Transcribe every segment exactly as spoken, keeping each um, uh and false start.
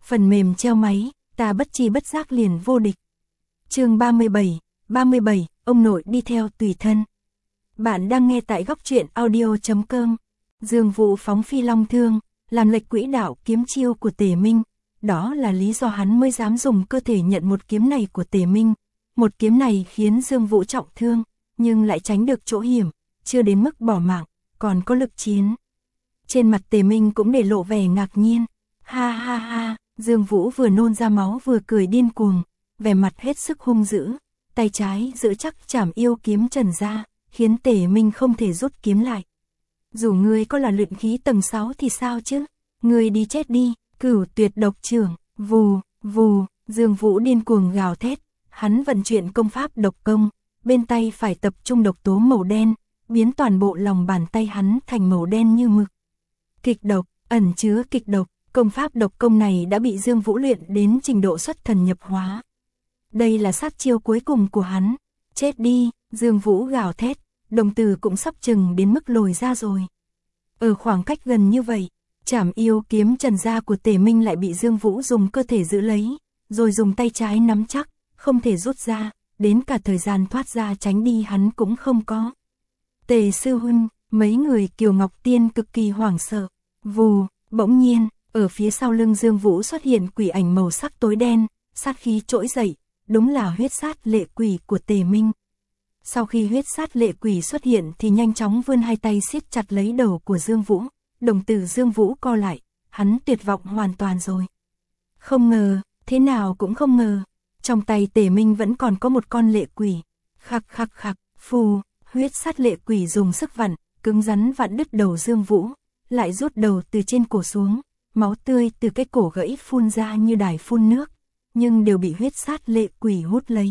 phần mềm treo máy, ta bất chi bất giác liền vô địch. Chương ba mươi bảy, ba mươi bảy, ông nội đi theo tùy thân. Bạn đang nghe tại góc truyện audio chấm com. Dương Vũ phóng phi long thương, làm lệch quỹ đạo kiếm chiêu của Tề Minh, đó là lý do hắn mới dám dùng cơ thể nhận một kiếm này của Tề Minh. Một kiếm này khiến Dương Vũ trọng thương, nhưng lại tránh được chỗ hiểm, chưa đến mức bỏ mạng, còn có lực chiến. Trên mặt Tề Minh cũng để lộ vẻ ngạc nhiên. Ha ha ha, Dương Vũ vừa nôn ra máu vừa cười điên cuồng, vẻ mặt hết sức hung dữ, tay trái giữ chắc trảm yêu kiếm trần ra, khiến Tề Minh không thể rút kiếm lại. Dù ngươi có là luyện khí tầng sáu thì sao chứ, ngươi đi chết đi, Cửu Tuyệt Độc Trưởng. Vù, vù, Dương Vũ điên cuồng gào thét, hắn vận chuyển công pháp độc công, bên tay phải tập trung độc tố màu đen, biến toàn bộ lòng bàn tay hắn thành màu đen như mực. Kịch độc, ẩn chứa kịch độc, công pháp độc công này đã bị Dương Vũ luyện đến trình độ xuất thần nhập hóa. Đây là sát chiêu cuối cùng của hắn. Chết đi, Dương Vũ gào thét, đồng tử cũng sắp chừng đến mức lồi ra rồi. Ở khoảng cách gần như vậy, trảm yêu kiếm trần ra của Tề Minh lại bị Dương Vũ dùng cơ thể giữ lấy, rồi dùng tay trái nắm chắc, không thể rút ra, đến cả thời gian thoát ra tránh đi hắn cũng không có. Tề sư huynh, mấy người Kiều Ngọc Tiên cực kỳ hoảng sợ. Vù, bỗng nhiên, ở phía sau lưng Dương Vũ xuất hiện quỷ ảnh màu sắc tối đen, sát khí trỗi dậy, đúng là huyết sát lệ quỷ của Tề Minh. Sau khi huyết sát lệ quỷ xuất hiện thì nhanh chóng vươn hai tay siết chặt lấy đầu của Dương Vũ, đồng tử Dương Vũ co lại, hắn tuyệt vọng hoàn toàn rồi. Không ngờ, thế nào cũng không ngờ, trong tay Tề Minh vẫn còn có một con lệ quỷ. Khắc khắc khắc, phù, huyết sát lệ quỷ dùng sức vặn, cứng rắn vặn đứt đầu Dương Vũ, lại rút đầu từ trên cổ xuống, máu tươi từ cái cổ gãy phun ra như đài phun nước, nhưng đều bị huyết sát lệ quỷ hút lấy.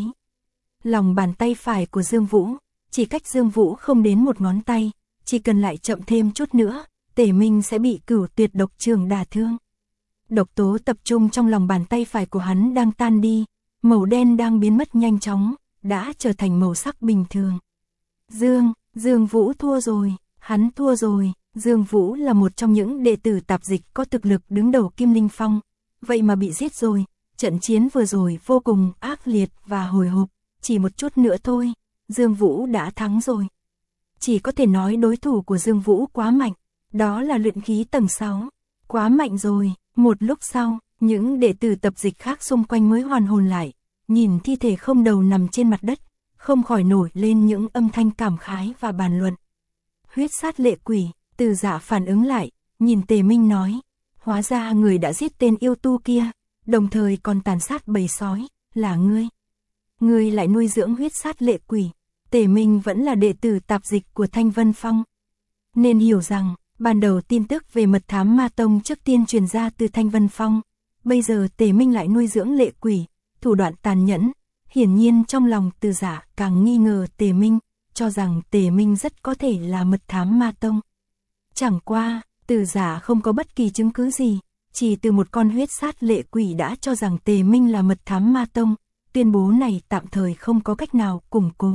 Lòng bàn tay phải của Dương Vũ, chỉ cách Dương Vũ không đến một ngón tay, chỉ cần lại chậm thêm chút nữa, Tề Minh sẽ bị Cửu Tuyệt Độc Trường đả thương. Độc tố tập trung trong lòng bàn tay phải của hắn đang tan đi, màu đen đang biến mất nhanh chóng, đã trở thành màu sắc bình thường. Dương, Dương Vũ thua rồi, hắn thua rồi. Dương Vũ là một trong những đệ tử tạp dịch có thực lực đứng đầu Kim Linh Phong, vậy mà bị giết rồi. Trận chiến vừa rồi vô cùng ác liệt và hồi hộp, chỉ một chút nữa thôi, Dương Vũ đã thắng rồi. Chỉ có thể nói đối thủ của Dương Vũ quá mạnh, đó là luyện khí tầng sáu, quá mạnh rồi. Một lúc sau, những đệ tử tập dịch khác xung quanh mới hoàn hồn lại, nhìn thi thể không đầu nằm trên mặt đất, không khỏi nổi lên những âm thanh cảm khái và bàn luận. Huyết sát lệ quỷ, Từ Dạ phản ứng lại, nhìn Tề Minh nói, hóa ra người đã giết tên yêu tu kia, đồng thời còn tàn sát bầy sói, là ngươi. Ngươi lại nuôi dưỡng huyết sát lệ quỷ. Tề Minh vẫn là đệ tử tạp dịch của Thanh Vân Phong, nên hiểu rằng, ban đầu tin tức về mật thám ma tông trước tiên truyền ra từ Thanh Vân Phong, bây giờ Tề Minh lại nuôi dưỡng lệ quỷ, thủ đoạn tàn nhẫn, hiển nhiên trong lòng Từ Dạ càng nghi ngờ Tề Minh, cho rằng Tề Minh rất có thể là mật thám ma tông. Chẳng qua, Từ Dạ không có bất kỳ chứng cứ gì, chỉ từ một con huyết sát lệ quỷ đã cho rằng Tề Minh là mật thám ma tông, tuyên bố này tạm thời không có cách nào củng cố.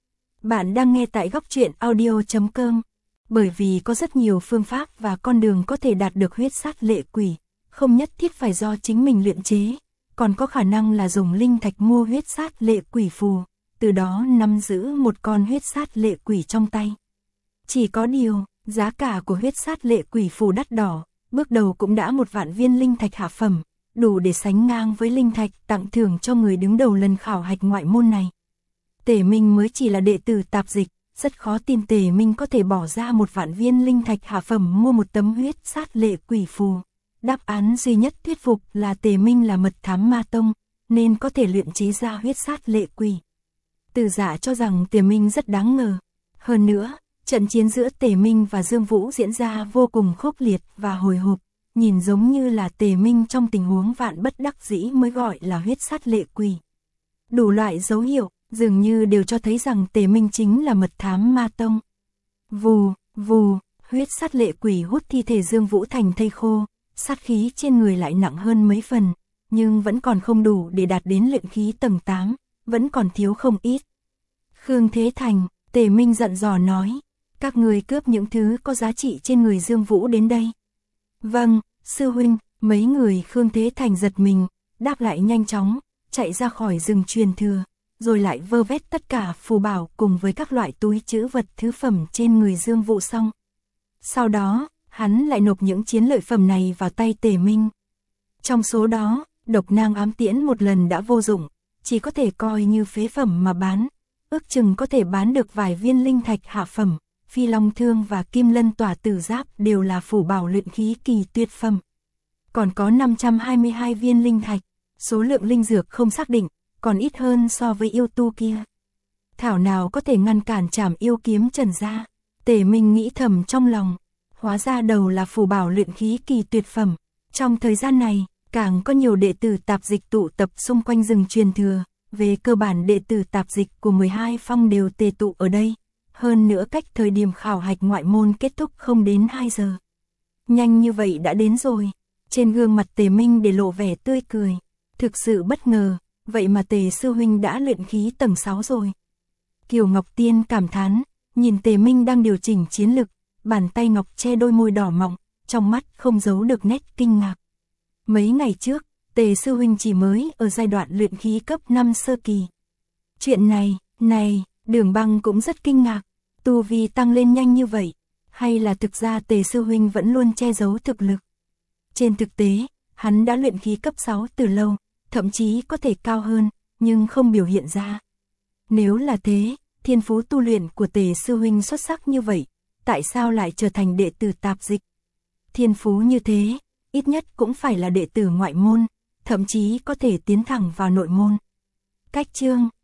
Bạn đang nghe tại góc truyện audio chấm com, bởi vì có rất nhiều phương pháp và con đường có thể đạt được huyết sát lệ quỷ, không nhất thiết phải do chính mình luyện chế, còn có khả năng là dùng linh thạch mua huyết sát lệ quỷ phù, từ đó nắm giữ một con huyết sát lệ quỷ trong tay. Chỉ có điều, giá cả của huyết sát lệ quỷ phù đắt đỏ, bước đầu cũng đã một vạn viên linh thạch hạ phẩm, đủ để sánh ngang với linh thạch tặng thưởng cho người đứng đầu lần khảo hạch ngoại môn này. Tề Minh mới chỉ là đệ tử tạp dịch, rất khó tin Tề Minh có thể bỏ ra một vạn viên linh thạch hạ phẩm mua một tấm huyết sát lệ quỷ phù. Đáp án duy nhất thuyết phục là Tề Minh là mật thám ma tông, nên có thể luyện chế ra huyết sát lệ quỷ. Từ Dạ cho rằng Tề Minh rất đáng ngờ. Hơn nữa, trận chiến giữa Tề Minh và Dương Vũ diễn ra vô cùng khốc liệt và hồi hộp, nhìn giống như là Tề Minh trong tình huống vạn bất đắc dĩ mới gọi là huyết sát lệ quỷ. Đủ loại dấu hiệu, dường như đều cho thấy rằng Tề Minh chính là mật thám ma tông. Vù, vù, huyết sát lệ quỷ hút thi thể Dương Vũ thành thây khô, sát khí trên người lại nặng hơn mấy phần, nhưng vẫn còn không đủ để đạt đến luyện khí tầng tám, vẫn còn thiếu không ít. Khương Thế Thành, Tề Minh giận dò nói, các người cướp những thứ có giá trị trên người Dương Vũ đến đây. Vâng, sư huynh, Mấy người Khương Thế Thành giật mình, đáp lại nhanh chóng, chạy ra khỏi rừng truyền thừa, rồi lại vơ vét tất cả phù bảo cùng với các loại túi trữ vật thứ phẩm trên người Dương Vụ Song. Sau đó, hắn lại nộp những chiến lợi phẩm này vào tay Tề Minh. Trong số đó, độc nang ám tiễn một lần đã vô dụng, chỉ có thể coi như phế phẩm mà bán, ước chừng có thể bán được vài viên linh thạch hạ phẩm. Phi Long Thương và Kim Lân Tỏa Tử Giáp đều là phù bảo luyện khí kỳ tuyệt phẩm. Còn có năm trăm hai mươi hai viên linh thạch, số lượng linh dược không xác định, còn ít hơn so với yêu tu kia. Thảo nào có thể ngăn cản Trảm Yêu Kiếm Trần gia. Tề Minh nghĩ thầm trong lòng, hóa ra đầu là phù bảo luyện khí kỳ tuyệt phẩm. Trong thời gian này, càng có nhiều đệ tử tạp dịch tụ tập xung quanh rừng truyền thừa, về cơ bản đệ tử tạp dịch của mười hai phong đều tề tụ ở đây. Hơn nữa cách thời điểm khảo hạch ngoại môn kết thúc không đến hai giờ. Nhanh như vậy đã đến rồi. Trên gương mặt Tề Minh để lộ vẻ tươi cười. Thực sự bất ngờ, vậy mà Tề sư huynh đã luyện khí tầng sáu rồi. Kiều Ngọc Tiên cảm thán, nhìn Tề Minh đang điều chỉnh chiến lực, bàn tay ngọc che đôi môi đỏ mọng, trong mắt không giấu được nét kinh ngạc. Mấy ngày trước, Tề sư huynh chỉ mới ở giai đoạn luyện khí cấp năm sơ kỳ. Chuyện này, này, Đường Băng cũng rất kinh ngạc, tu vi tăng lên nhanh như vậy, hay là thực ra Tề sư huynh vẫn luôn che giấu thực lực. Trên thực tế, hắn đã luyện khí cấp sáu từ lâu, thậm chí có thể cao hơn, nhưng không biểu hiện ra. Nếu là thế, thiên phú tu luyện của Tề sư huynh xuất sắc như vậy, tại sao lại trở thành đệ tử tạp dịch? Thiên phú như thế, ít nhất cũng phải là đệ tử ngoại môn, thậm chí có thể tiến thẳng vào nội môn. Cách chương